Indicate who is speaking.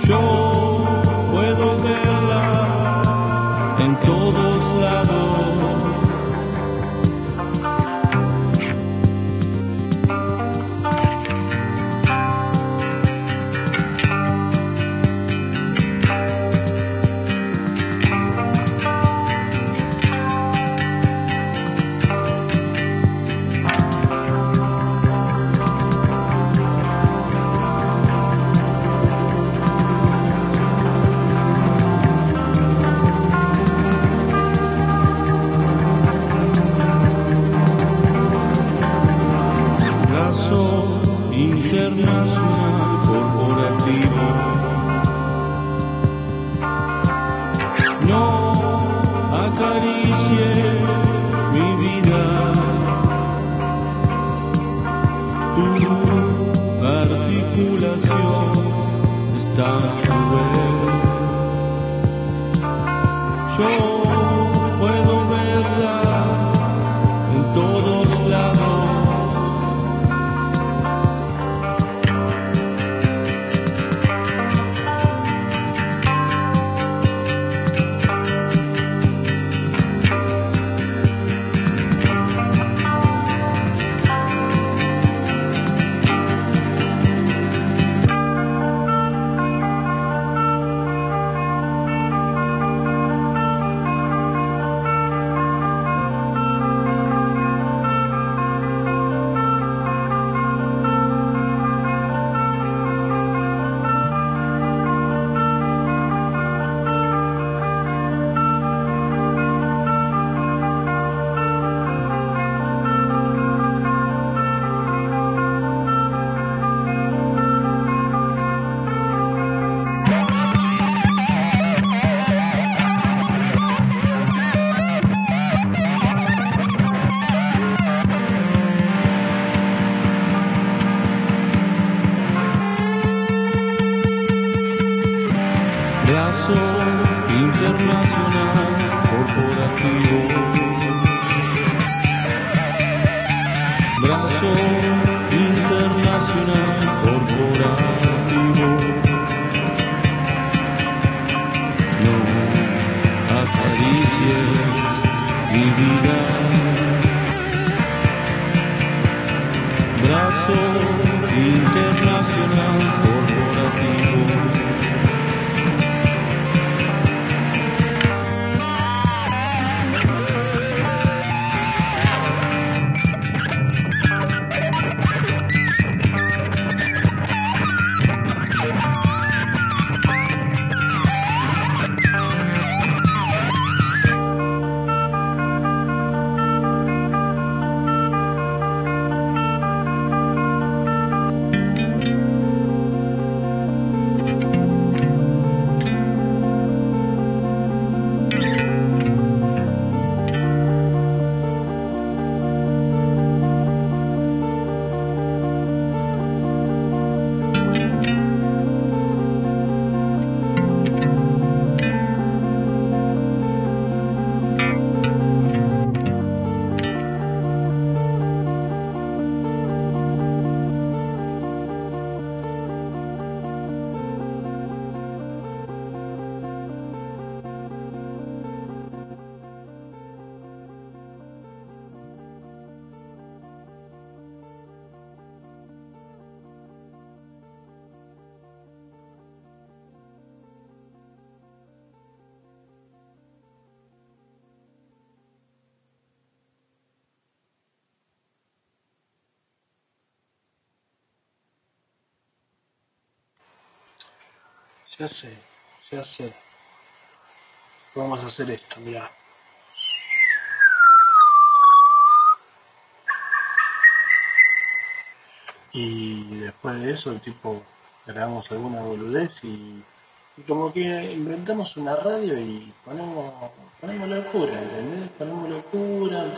Speaker 1: Yo puedo verla en todos lados. Internacional corporativo, no acaricies mi vida, tu articulación es tan cruel. Yo puedo verla en todos lados. Brazo internacional corporativo, brazo internacional corporativo, no acaricies mi vida, brazo internacional corporativo.
Speaker 2: Ya sé, ya sé. Vamos a hacer esto, mirá. Y después de eso, tipo, grabamos alguna boludez y como que inventamos una radio y ponemos locura, ¿entendés? Ponemos locura.